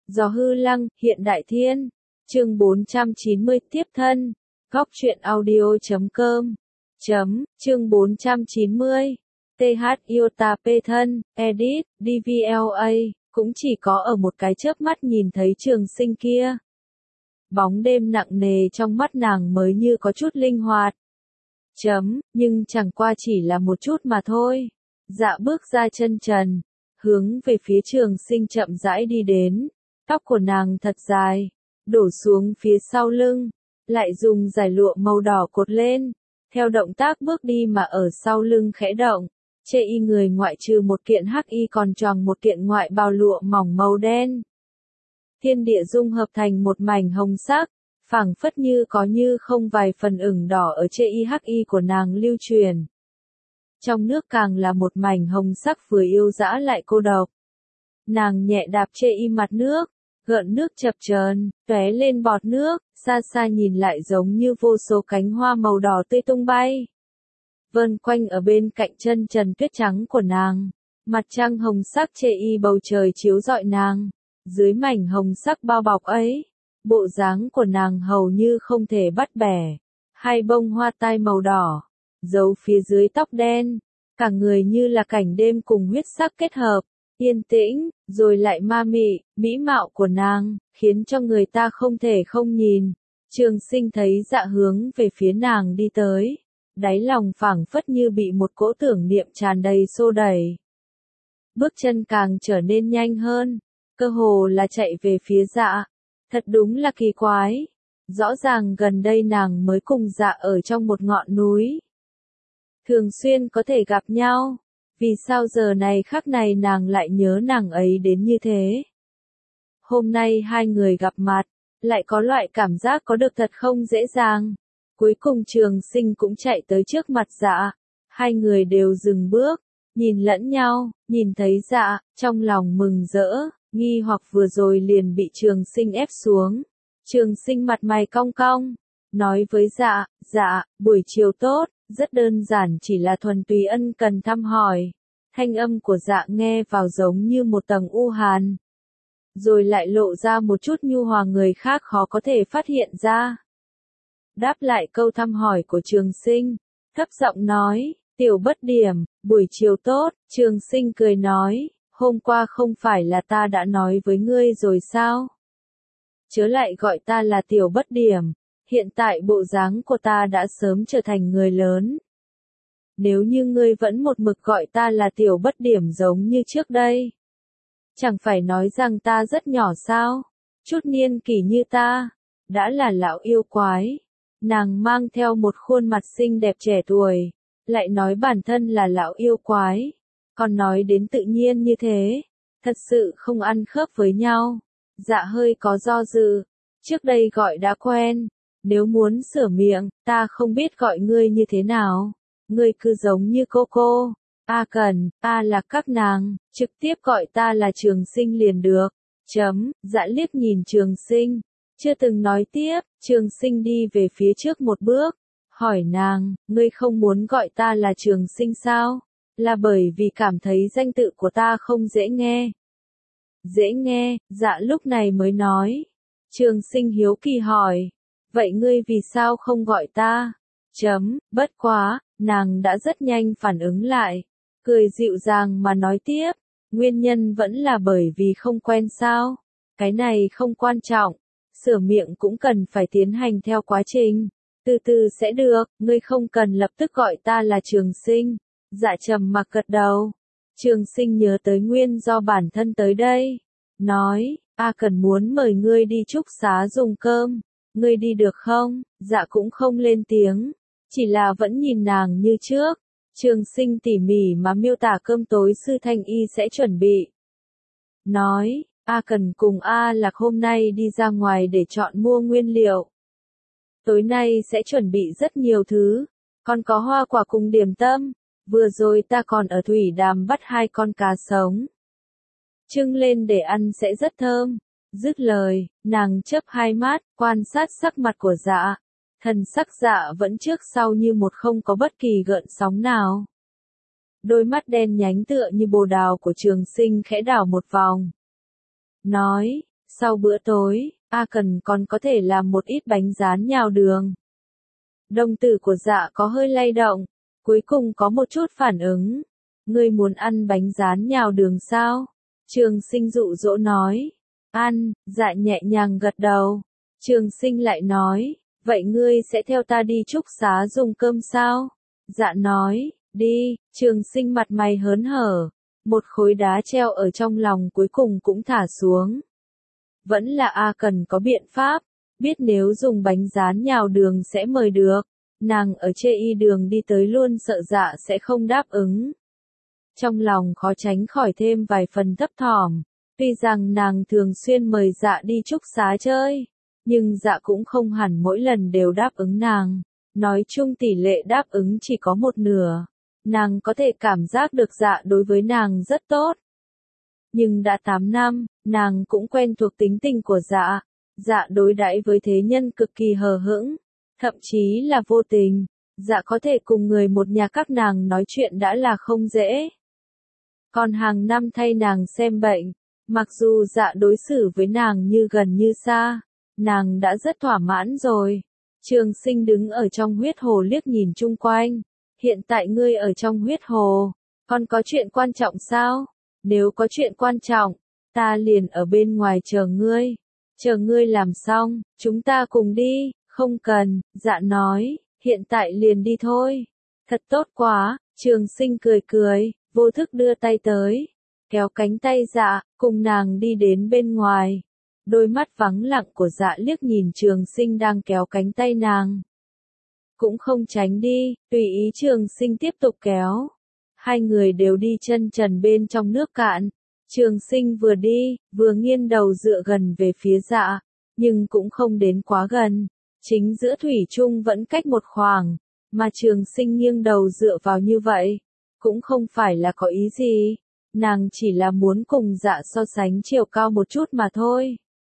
Gió hư lăng, hiện đại thiên. Chương 490 tiếp thân. Góc truyện audio.com. Chương 490. TH Iota P thân, edit, DVLA, cũng chỉ có ở một cái chớp mắt nhìn thấy Trường Sinh kia. Bóng đêm nặng nề trong mắt nàng mới như có chút linh hoạt. Nhưng chẳng qua chỉ là một chút mà thôi. Dạ bước ra chân trần, hướng về phía Trường Sinh chậm rãi đi đến. Tóc của nàng thật dài, đổ xuống phía sau lưng, lại dùng dải lụa màu đỏ cột lên. Theo động tác bước đi mà ở sau lưng khẽ động, chê y người ngoại trừ một kiện hắc y còn choàng một kiện ngoại bào lụa mỏng màu đen. Thiên địa dung hợp thành một mảnh hồng sắc, phảng phất như có như không vài phần ửng đỏ ở chê y hắc y của nàng lưu truyền. Trong nước càng là một mảnh hồng sắc vừa yêu dã lại cô độc. Nàng nhẹ đạp chê y mặt nước, gợn nước chập chờn, tóe lên bọt nước, xa xa nhìn lại giống như vô số cánh hoa màu đỏ tươi tung bay. Vơn quanh ở bên cạnh chân trần tuyết trắng của nàng, mặt trăng hồng sắc chê y bầu trời chiếu rọi nàng, dưới mảnh hồng sắc bao bọc ấy, bộ dáng của nàng hầu như không thể bắt bẻ, hai bông hoa tai màu đỏ, giấu phía dưới tóc đen, cả người như là cảnh đêm cùng huyết sắc kết hợp. Yên tĩnh, rồi lại ma mị, mỹ mạo của nàng, khiến cho người ta không thể không nhìn. Trường Sinh thấy Dạ hướng về phía nàng đi tới, đáy lòng phảng phất như bị một cỗ tưởng niệm tràn đầy xô đẩy. Bước chân càng trở nên nhanh hơn, cơ hồ là chạy về phía Dạ. Thật đúng là kỳ quái. Rõ ràng gần đây nàng mới cùng Dạ ở trong một ngọn núi. Thường xuyên có thể gặp nhau. Vì sao giờ này khắc này nàng lại nhớ nàng ấy đến như thế? Hôm nay hai người gặp mặt, lại có loại cảm giác có được thật không dễ dàng. Cuối cùng Trường Sinh cũng chạy tới trước mặt Dạ. Hai người đều dừng bước, nhìn lẫn nhau, nhìn thấy Dạ, trong lòng mừng rỡ, nghi hoặc vừa rồi liền bị Trường Sinh ép xuống. Trường Sinh mặt mày cong cong, nói với Dạ, Dạ, buổi chiều tốt. Rất đơn giản chỉ là thuần túy ân cần thăm hỏi. Thanh âm của Dạ nghe vào giống như một tầng u hàn. Rồi lại lộ ra một chút nhu hòa người khác khó có thể phát hiện ra. Đáp lại câu thăm hỏi của Trường Sinh, thấp giọng nói, Tiểu Bất Điểm, buổi chiều tốt. Trường Sinh cười nói, hôm qua không phải là ta đã nói với ngươi rồi sao? Chớ lại gọi ta là Tiểu Bất Điểm. Hiện tại bộ dáng của ta đã sớm trở thành người lớn. Nếu như ngươi vẫn một mực gọi ta là Tiểu Bất Điểm giống như trước đây, chẳng phải nói rằng ta rất nhỏ sao? Chút niên kỷ như ta, đã là lão yêu quái. Nàng mang theo một khuôn mặt xinh đẹp trẻ tuổi, lại nói bản thân là lão yêu quái, còn nói đến tự nhiên như thế, thật sự không ăn khớp với nhau. Dạ hơi có do dự, trước đây gọi đã quen. Nếu muốn sửa miệng, ta không biết gọi ngươi như thế nào. Ngươi cứ giống như cô. Cần, là các nàng, trực tiếp gọi ta là Trường Sinh liền được. Dạ liếc nhìn Trường Sinh, chưa từng nói tiếp. Trường Sinh đi về phía trước một bước, hỏi nàng, ngươi không muốn gọi ta là Trường Sinh sao? Là bởi vì cảm thấy danh tự của ta không dễ nghe. Dễ nghe, dạ lúc này mới nói. Trường Sinh hiếu kỳ hỏi. Vậy ngươi vì sao không gọi ta? Bất quá, nàng đã rất nhanh phản ứng lại. Cười dịu dàng mà nói tiếp. Nguyên nhân vẫn là bởi vì không quen sao? Cái này không quan trọng. Sửa miệng cũng cần phải tiến hành theo quá trình. Từ từ sẽ được, ngươi không cần lập tức gọi ta là Trường Sinh. Dạ trầm mặc gật đầu. Trường Sinh nhớ tới nguyên do bản thân tới đây. Nói, cần muốn mời ngươi đi trúc xá dùng cơm. Ngươi đi được không? Dạ cũng không lên tiếng, chỉ là vẫn nhìn nàng như trước. Trường Sinh tỉ mỉ mà miêu tả cơm tối Sư Thanh Y sẽ chuẩn bị. Nói, Cần cùng Lạc hôm nay đi ra ngoài để chọn mua nguyên liệu. Tối nay sẽ chuẩn bị rất nhiều thứ, còn có hoa quả cùng điểm tâm. Vừa rồi ta còn ở thủy đàm bắt 2 con cá sống. Trưng lên để ăn sẽ rất thơm. Dứt lời, nàng chớp hai mắt, quan sát sắc mặt của Dạ. Thần sắc Dạ vẫn trước sau như một không có bất kỳ gợn sóng nào. Đôi mắt đen nhánh tựa như bồ đào của Trường Sinh khẽ đảo một vòng. Nói, Sau bữa tối, A Cần còn có thể làm một ít bánh rán nhào đường. Đồng tử của Dạ có hơi lay động, cuối cùng có một chút phản ứng. Ngươi muốn ăn bánh rán nhào đường sao? Trường Sinh dụ dỗ nói. Ăn, Dạ nhẹ nhàng gật đầu. Trường Sinh lại nói, vậy ngươi sẽ theo ta đi trúc xá dùng cơm sao? Dạ nói, đi. Trường Sinh mặt mày hớn hở. Một khối đá treo ở trong lòng cuối cùng cũng thả xuống. Vẫn là A Cần có biện pháp, biết nếu dùng bánh rán nhào đường sẽ mời được. Nàng ở chê y đường đi tới luôn sợ Dạ sẽ không đáp ứng. Trong lòng khó tránh khỏi thêm vài phần thấp thỏm. Tuy rằng nàng thường xuyên mời Dạ đi trúc xá chơi, nhưng Dạ cũng không hẳn mỗi lần đều đáp ứng nàng. Nói chung tỷ lệ đáp ứng chỉ có một nửa. Nàng có thể cảm giác được Dạ đối với nàng rất tốt. Nhưng đã 8 năm, nàng cũng quen thuộc tính tình của Dạ. Dạ đối đãi với thế nhân cực kỳ hờ hững, thậm chí là vô tình. Dạ có thể cùng người một nhà các nàng nói chuyện đã là không dễ. Còn hàng năm thay nàng xem bệnh, mặc dù Dạ đối xử với nàng như gần như xa, nàng đã rất thỏa mãn rồi. Trường Sinh đứng ở trong huyết hồ liếc nhìn chung quanh. Hiện tại ngươi ở trong huyết hồ, còn có chuyện quan trọng sao? Nếu có chuyện quan trọng, ta liền ở bên ngoài chờ ngươi. Chờ ngươi làm xong, chúng ta cùng đi. Không cần, Dạ nói, hiện tại liền đi thôi. Thật tốt quá. Trường Sinh cười cười, vô thức đưa tay tới, kéo cánh tay Dạ, cùng nàng đi đến bên ngoài. Đôi mắt vắng lặng của Dạ liếc nhìn Trường Sinh đang kéo cánh tay nàng. Cũng không tránh đi, tùy ý Trường Sinh tiếp tục kéo. Hai người đều đi chân trần bên trong nước cạn. Trường Sinh vừa đi, vừa nghiêng đầu dựa gần về phía Dạ, nhưng cũng không đến quá gần. Chính giữa thủy chung vẫn cách một khoảng, mà Trường Sinh nghiêng đầu dựa vào như vậy, cũng không phải là có ý gì. Nàng chỉ là muốn cùng Dạ so sánh chiều cao một chút mà thôi.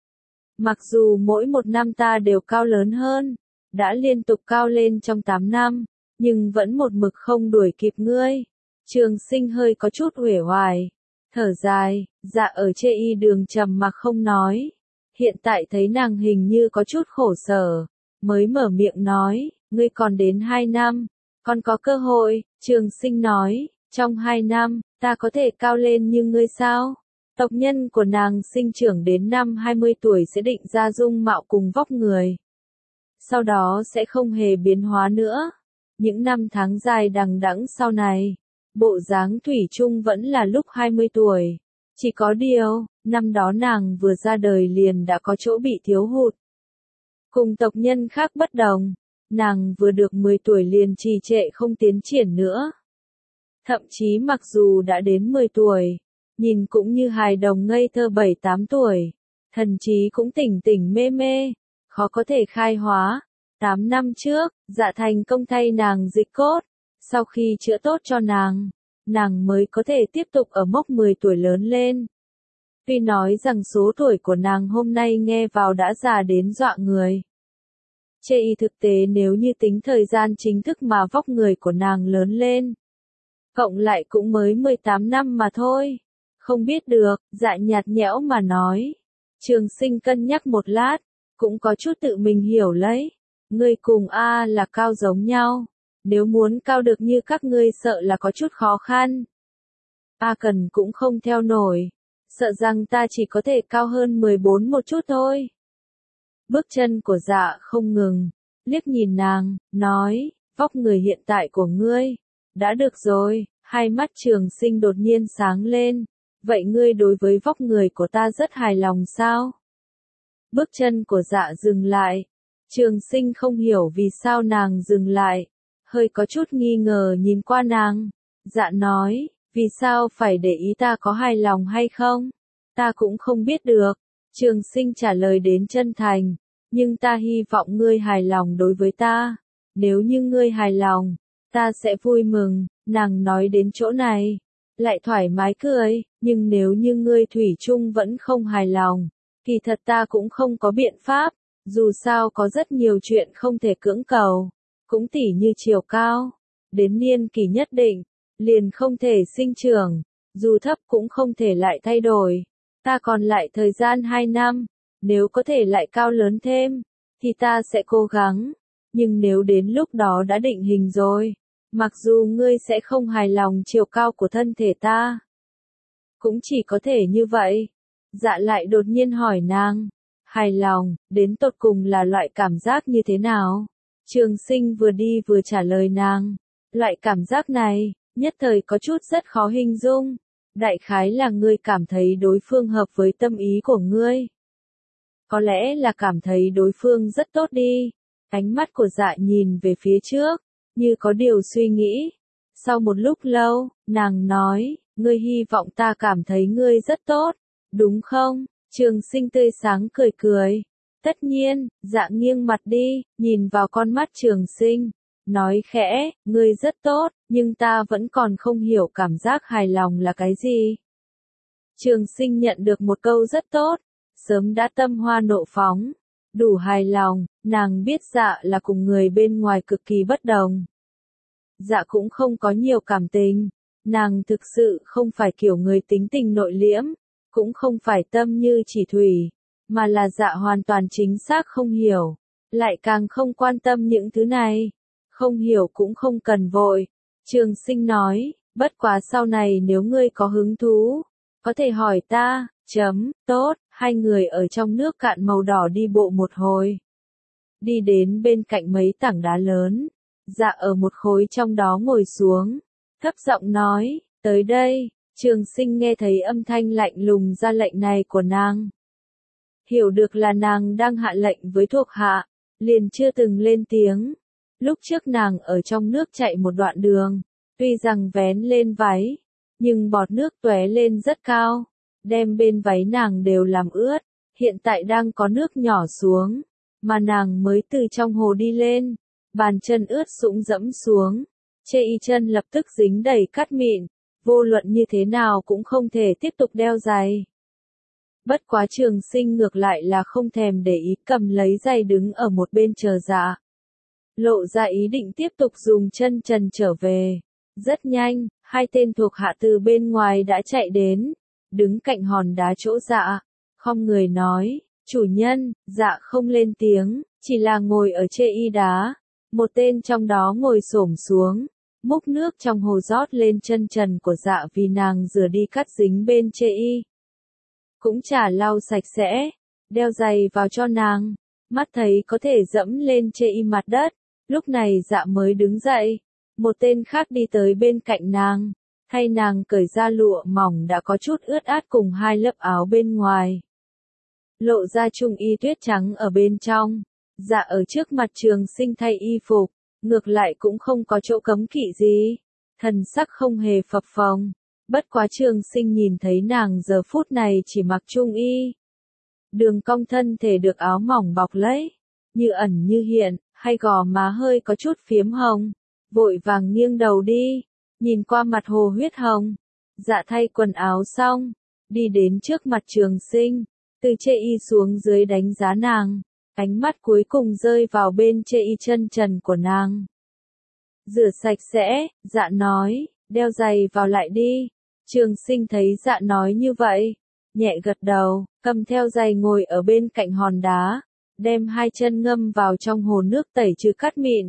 Mặc dù mỗi một năm ta đều cao lớn hơn, đã liên tục cao lên trong 8 năm, nhưng vẫn một mực không đuổi kịp ngươi. Trường Sinh hơi có chút uể oải, thở dài. Dạ ở chê y đường trầm mặc không nói. Hiện tại thấy nàng hình như có chút khổ sở, mới mở miệng nói, ngươi còn đến 2 năm, còn có cơ hội. Trường Sinh nói, trong 2 năm, ta có thể cao lên như ngươi sao? Tộc nhân của nàng sinh trưởng đến năm 20 tuổi sẽ định ra dung mạo cùng vóc người. Sau đó sẽ không hề biến hóa nữa. Những năm tháng dài đằng đẵng sau này, bộ dáng thủy chung vẫn là lúc 20 tuổi. Chỉ có điều, năm đó nàng vừa ra đời liền đã có chỗ bị thiếu hụt. Cùng tộc nhân khác bất đồng, nàng vừa được 10 tuổi liền trì trệ không tiến triển nữa. Thậm chí mặc dù đã đến 10 tuổi, nhìn cũng như hài đồng ngây thơ 7-8 tuổi, thần trí cũng tỉnh tỉnh mê mê, khó có thể khai hóa. 8 năm trước, Dạ thành công thay nàng dịch cốt, sau khi chữa tốt cho nàng mới có thể tiếp tục ở mốc 10 tuổi lớn lên. Tuy nói rằng số tuổi của nàng hôm nay nghe vào đã già đến dọa người. Chê y thực tế nếu như tính thời gian chính thức mà vóc người của nàng lớn lên, cộng lại cũng mới 18 năm mà thôi. Không biết được, Dạ nhạt nhẽo mà nói. Trường Sinh cân nhắc một lát, cũng có chút tự mình hiểu lấy. Ngươi cùng A là cao giống nhau, nếu muốn cao được như các ngươi sợ là có chút khó khăn. A Cần cũng không theo nổi, sợ rằng ta chỉ có thể cao hơn 14 một chút thôi. Bước chân của Dạ không ngừng, liếc nhìn nàng, nói, vóc người hiện tại của ngươi, đã được rồi. Hai mắt Trường Sinh đột nhiên sáng lên, vậy ngươi đối với vóc người của ta rất hài lòng sao? Bước chân của Dạ dừng lại, Trường Sinh không hiểu vì sao nàng dừng lại, hơi có chút nghi ngờ nhìn qua nàng. Dạ nói, vì sao phải để ý ta có hài lòng hay không? Ta cũng không biết được. Trường Sinh trả lời đến chân thành, nhưng ta hy vọng ngươi hài lòng đối với ta. Nếu như ngươi hài lòng, ta sẽ vui mừng. Nàng nói đến chỗ này, lại thoải mái cười, nhưng nếu như ngươi thủy chung vẫn không hài lòng, kỳ thật ta cũng không có biện pháp, dù sao có rất nhiều chuyện không thể cưỡng cầu, cũng tỉ như chiều cao, đến niên kỳ nhất định, liền không thể sinh trưởng, dù thấp cũng không thể lại thay đổi. Ta còn lại thời gian 2 năm, nếu có thể lại cao lớn thêm, thì ta sẽ cố gắng. Nhưng nếu đến lúc đó đã định hình rồi, mặc dù ngươi sẽ không hài lòng chiều cao của thân thể ta, cũng chỉ có thể như vậy. Dạ lại đột nhiên hỏi nàng, hài lòng, đến tột cùng là loại cảm giác như thế nào? Trường Sinh vừa đi vừa trả lời nàng, loại cảm giác này, nhất thời có chút rất khó hình dung. Đại khái là ngươi cảm thấy đối phương hợp với tâm ý của ngươi. Có lẽ là cảm thấy đối phương rất tốt đi. Ánh mắt của Dạ nhìn về phía trước, như có điều suy nghĩ. Sau một lúc lâu, nàng nói, ngươi hy vọng ta cảm thấy ngươi rất tốt, đúng không? Trường Sinh tươi sáng cười cười. Tất nhiên. Dạ nghiêng mặt đi, nhìn vào con mắt Trường Sinh, nói khẽ, ngươi rất tốt, nhưng ta vẫn còn không hiểu cảm giác hài lòng là cái gì. Trường Sinh nhận được một câu rất tốt, sớm đã tâm hoa nộ phóng, đủ hài lòng. Nàng biết Dạ là cùng người bên ngoài cực kỳ bất đồng. Dạ cũng không có nhiều cảm tình, nàng thực sự không phải kiểu người tính tình nội liễm, cũng không phải tâm như chỉ thủy, mà là Dạ hoàn toàn chính xác không hiểu, lại càng không quan tâm những thứ này. Không hiểu cũng không cần vội. Trường Sinh nói, bất quá sau này nếu ngươi có hứng thú, có thể hỏi ta. Tốt. Hai người ở trong nước cạn màu đỏ đi bộ một hồi. Đi đến bên cạnh mấy tảng đá lớn, Dạ ở một khối trong đó ngồi xuống, thấp giọng nói, tới đây. Trường Sinh nghe thấy âm thanh lạnh lùng ra lệnh này của nàng, hiểu được là nàng đang hạ lệnh với thuộc hạ, liền chưa từng lên tiếng. Lúc trước nàng ở trong nước chạy một đoạn đường, tuy rằng vén lên váy, nhưng bọt nước tóe lên rất cao, đem bên váy nàng đều làm ướt. Hiện tại đang có nước nhỏ xuống, mà nàng mới từ trong hồ đi lên, bàn chân ướt sũng dẫm xuống, chê y chân lập tức dính đầy cát mịn, vô luận như thế nào cũng không thể tiếp tục đeo giày. Bất quá Trường Sinh ngược lại là không thèm để ý, cầm lấy giày đứng ở một bên chờ Dạ. Lộ ra ý định tiếp tục dùng chân trần trở về. Rất nhanh, hai tên thuộc hạ từ bên ngoài đã chạy đến, đứng cạnh hòn đá chỗ Dạ, khom người nói, chủ nhân. Dạ không lên tiếng, chỉ là ngồi ở chê y đá. Một tên trong đó ngồi xổm xuống, múc nước trong hồ rót lên chân trần của Dạ vì nàng rửa đi cát dính bên chê y. Cũng chả lau sạch sẽ, đeo giày vào cho nàng, mắt thấy có thể dẫm lên chê y mặt đất. Lúc này Dạ mới đứng dậy, một tên khác đi tới bên cạnh nàng, thay nàng cởi ra lụa mỏng đã có chút ướt át cùng hai lớp áo bên ngoài. Lộ ra trung y tuyết trắng ở bên trong. Dạ ở trước mặt Trường Sinh thay y phục, ngược lại cũng không có chỗ cấm kỵ gì, thần sắc không hề phập phồng. Bất quá Trường Sinh nhìn thấy nàng giờ phút này chỉ mặc trung y, đường cong thân thể được áo mỏng bọc lấy, như ẩn như hiện, hay gò má hơi có chút phiếm hồng, vội vàng nghiêng đầu đi, nhìn qua mặt hồ huyết hồng. Dạ thay quần áo xong, đi đến trước mặt Trường Sinh, từ chê y xuống dưới đánh giá nàng, ánh mắt cuối cùng rơi vào bên chê y chân trần của nàng. Rửa sạch sẽ. Dạ nói, đeo giày vào lại đi. Trường Sinh thấy Dạ nói như vậy, nhẹ gật đầu, cầm theo giày ngồi ở bên cạnh hòn đá, đem hai chân ngâm vào trong hồ nước tẩy trừ cát mịn.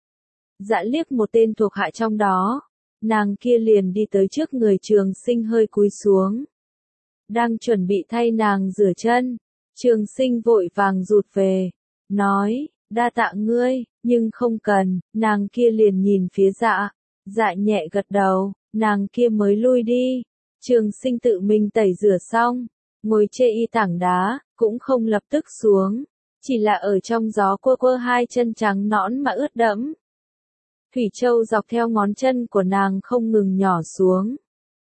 Dạ liếc một tên thuộc hạ trong đó, nàng kia liền đi tới trước người Trường Sinh hơi cúi xuống, đang chuẩn bị thay nàng rửa chân. Trường Sinh vội vàng rụt về, nói, đa tạ ngươi, nhưng không cần. Nàng kia liền nhìn phía Dạ, Dạ nhẹ gật đầu, nàng kia mới lui đi. Trường Sinh tự mình tẩy rửa xong, ngồi chê y tảng đá, cũng không lập tức xuống, chỉ là ở trong gió quơ quơ hai chân trắng nõn mà ướt đẫm. Thủy châu dọc theo ngón chân của nàng không ngừng nhỏ xuống,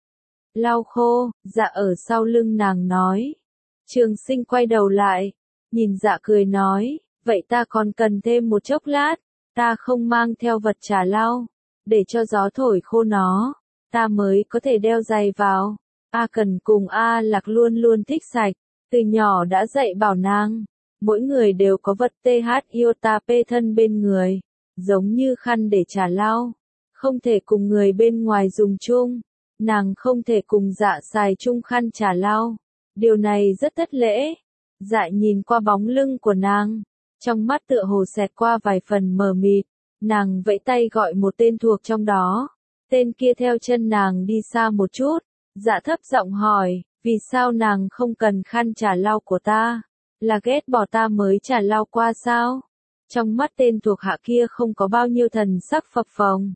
lau khô. Dạ ở sau lưng nàng nói. Trường Sinh quay đầu lại, nhìn Dạ cười nói, vậy ta còn cần thêm một chốc lát, ta không mang theo vật trà lau, để cho gió thổi khô nó, ta mới có thể đeo giày vào. A Cần cùng A Lạc luôn luôn thích sạch, từ nhỏ đã dạy bảo nàng, mỗi người đều có vật THIOTA thân bên người, giống như khăn để trà lau, không thể cùng người bên ngoài dùng chung, nàng không thể cùng Dạ xài chung khăn trà lau, Điều này rất thất lễ. Dạ nhìn qua bóng lưng của nàng, trong mắt tựa hồ xẹt qua vài phần mờ mịt, nàng vẫy tay gọi một tên thuộc trong đó. Tên kia theo chân nàng đi xa một chút, dạ thấp giọng hỏi, vì sao nàng không cần khăn chà lau của ta? Là ghét bỏ ta mới chà lau qua sao? Trong mắt tên thuộc hạ kia không có bao nhiêu thần sắc phập phồng.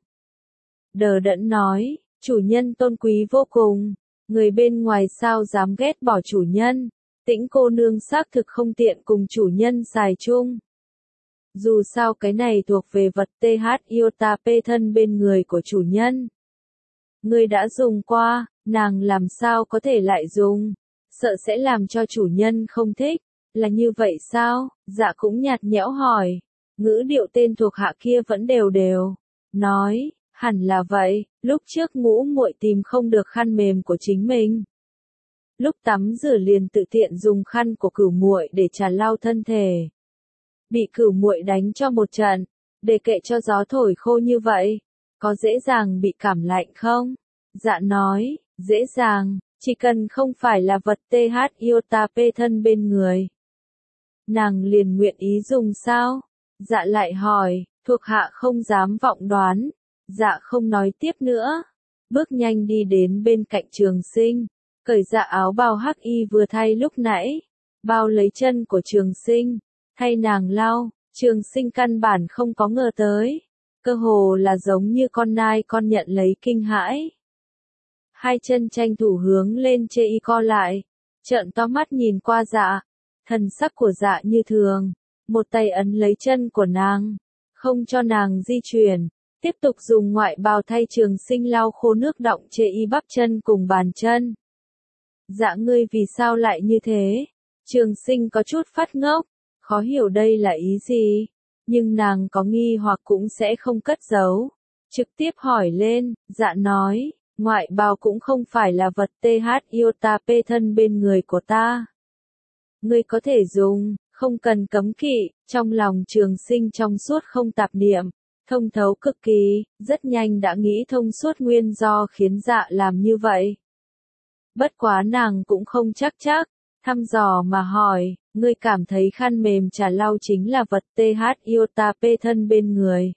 Đờ đẫn nói, chủ nhân tôn quý vô cùng, người bên ngoài sao dám ghét bỏ chủ nhân, Tĩnh cô nương xác thực không tiện cùng chủ nhân xài chung. Dù sao cái này thuộc về vật TH Iota P thân bên người của chủ nhân. Người đã dùng qua, nàng làm sao có thể lại dùng, sợ sẽ làm cho chủ nhân không thích, là như vậy sao? Dạ cũng nhạt nhẽo hỏi, ngữ điệu tên thuộc hạ kia vẫn đều đều, nói, hẳn là vậy, lúc trước Ngũ muội tìm không được khăn mềm của chính mình. Lúc tắm rửa liền tự tiện dùng khăn của Cửu muội để chà lau thân thể. Bị Cửu muội đánh cho một trận, để kệ cho gió thổi khô như vậy, có dễ dàng bị cảm lạnh không? Dạ nói, dễ dàng, chỉ cần không phải là vật TH Iota P thân bên người. Nàng liền nguyện ý dùng sao? Dạ lại hỏi, thuộc hạ không dám vọng đoán. Dạ không nói tiếp nữa. Bước nhanh đi đến bên cạnh Trường Sinh, cởi dạ áo bào hắc y vừa thay lúc nãy, bao lấy chân của Trường Sinh, thay nàng lau. Trường Sinh căn bản không có ngờ tới, cơ hồ là giống như con nai con nhận lấy kinh hãi. Hai chân tranh thủ hướng lên chê y co lại, trợn to mắt nhìn qua dạ, thần sắc của dạ như thường, một tay ấn lấy chân của nàng, không cho nàng di chuyển, tiếp tục dùng ngoại bào thay Trường Sinh lau khô nước đọng chê y bắp chân cùng bàn chân. Dạ ngươi vì sao lại như thế? Trường Sinh có chút phát ngốc, khó hiểu đây là ý gì, nhưng nàng có nghi hoặc cũng sẽ không cất giấu, trực tiếp hỏi lên. Dạ nói, ngoại bào cũng không phải là vật TH Iota P thân bên người của ta. Ngươi có thể dùng, không cần cấm kỵ. Trong lòng Trường Sinh trong suốt không tạp niệm, thông thấu cực kỳ, rất nhanh đã nghĩ thông suốt nguyên do khiến dạ làm như vậy. Bất quá nàng cũng không chắc, thăm dò mà hỏi, ngươi cảm thấy khăn mềm chà lau chính là vật TH Iota P thân bên người.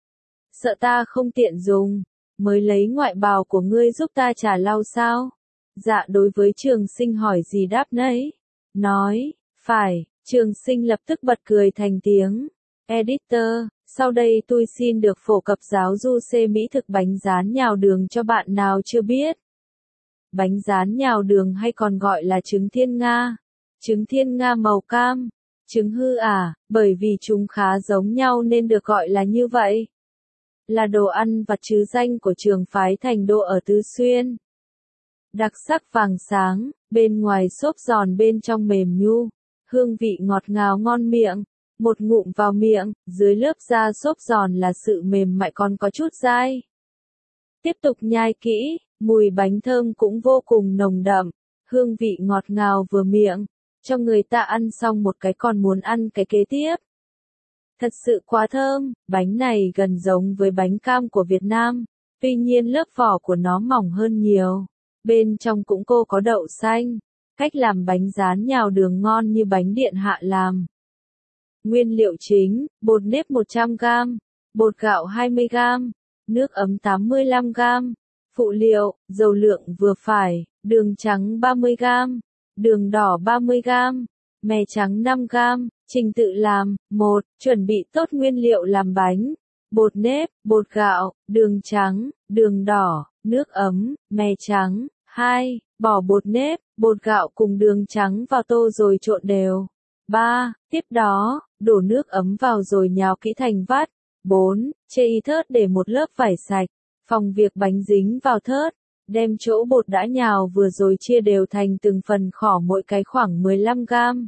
Sợ ta không tiện dùng, mới lấy ngoại bào của ngươi giúp ta chà lau sao? Dạ đối với Trường Sinh hỏi gì đáp nấy. Nói, phải. Trường Sinh lập tức bật cười thành tiếng. Editor, sau đây tôi xin được phổ cập giáo du C mỹ thực bánh rán nhào đường cho bạn nào chưa biết. Bánh rán nhào đường hay còn gọi là trứng thiên nga. Trứng thiên nga màu cam, trứng hư ả, bởi vì chúng khá giống nhau nên được gọi là như vậy. Là đồ ăn vặt trứ danh của trường phái Thành Đô ở Tứ Xuyên. Đặc sắc vàng sáng, bên ngoài xốp giòn bên trong mềm nhu, hương vị ngọt ngào ngon miệng, một ngụm vào miệng, dưới lớp da xốp giòn là sự mềm mại còn có chút dai. Tiếp tục nhai kỹ, mùi bánh thơm cũng vô cùng nồng đậm, hương vị ngọt ngào vừa miệng, cho người ta ăn xong một cái còn muốn ăn cái kế tiếp. Thật sự quá thơm, bánh này gần giống với bánh cam của Việt Nam, tuy nhiên lớp vỏ của nó mỏng hơn nhiều, bên trong cũng có đậu xanh. Cách làm bánh rán nhào đường ngon như bánh điện hạ làm. Nguyên liệu chính, bột nếp 100g, bột gạo 20g, nước ấm 85g. Phụ liệu, dầu lượng vừa phải, đường trắng 30g, đường đỏ 30g, mè trắng 5g. Trình tự làm, 1. Chuẩn bị tốt nguyên liệu làm bánh. Bột nếp, bột gạo, đường trắng, đường đỏ, nước ấm, mè trắng. 2. Bỏ bột nếp, bột gạo cùng đường trắng vào tô rồi trộn đều. 3. Tiếp đó, đổ nước ấm vào rồi nhào kỹ thành vắt. 4. Chê y thớt để một lớp vải sạch, phòng việc bánh dính vào thớt. Đem chỗ bột đã nhào vừa rồi chia đều thành từng phần khỏ mỗi cái khoảng 15g.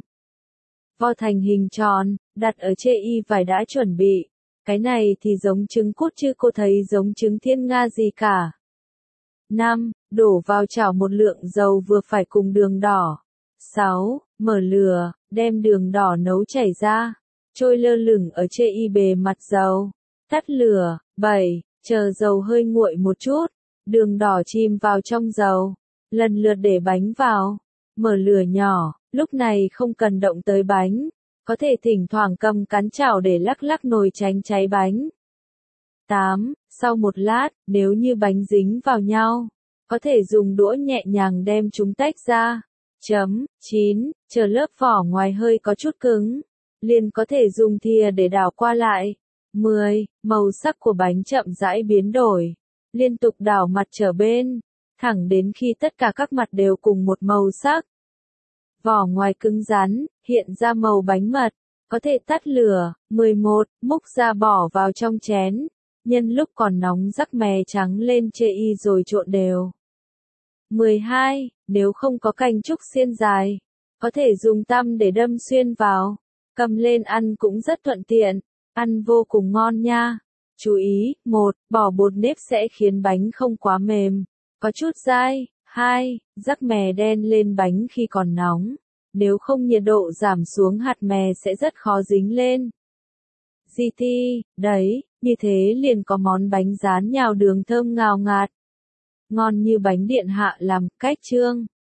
Vo thành hình tròn, đặt ở chê y vải đã chuẩn bị. Cái này thì giống trứng cút chứ cô thấy giống trứng thiên nga gì cả. 5. Đổ vào chảo một lượng dầu vừa phải cùng đường đỏ. 6. Mở lửa, đem đường đỏ nấu chảy ra, trôi lơ lửng ở chê y bề mặt dầu. Tắt lửa. 7. Chờ dầu hơi nguội một chút, đường đỏ chìm vào trong dầu, lần lượt để bánh vào. Mở lửa nhỏ, lúc này không cần động tới bánh. Có thể thỉnh thoảng cầm cán chảo để lắc lắc nồi tránh cháy bánh. 8. Sau một lát, nếu như bánh dính vào nhau, có thể dùng đũa nhẹ nhàng đem chúng tách ra. 9. Chờ lớp vỏ ngoài hơi có chút cứng, liền có thể dùng thìa để đảo qua lại. 10. Màu sắc của bánh chậm rãi biến đổi. Liên tục đảo mặt trở bên, thẳng đến khi tất cả các mặt đều cùng một màu sắc. Vỏ ngoài cứng rắn, hiện ra màu bánh mật, có thể tắt lửa. 11. Múc ra bỏ vào trong chén, nhân lúc còn nóng rắc mè trắng lên chê y rồi trộn đều. 12. Nếu không có cành trúc xiên dài, có thể dùng tăm để đâm xuyên vào, cầm lên ăn cũng rất thuận tiện, ăn vô cùng ngon nha. Chú ý, 1. Bỏ bột nếp sẽ khiến bánh không quá mềm, có chút dai. 2. Rắc mè đen lên bánh khi còn nóng, nếu không nhiệt độ giảm xuống hạt mè sẽ rất khó dính lên. GT, đấy, như thế liền có món bánh rán nhào đường thơm ngào ngạt. Ngon như bánh điện hạ làm. Cách trương.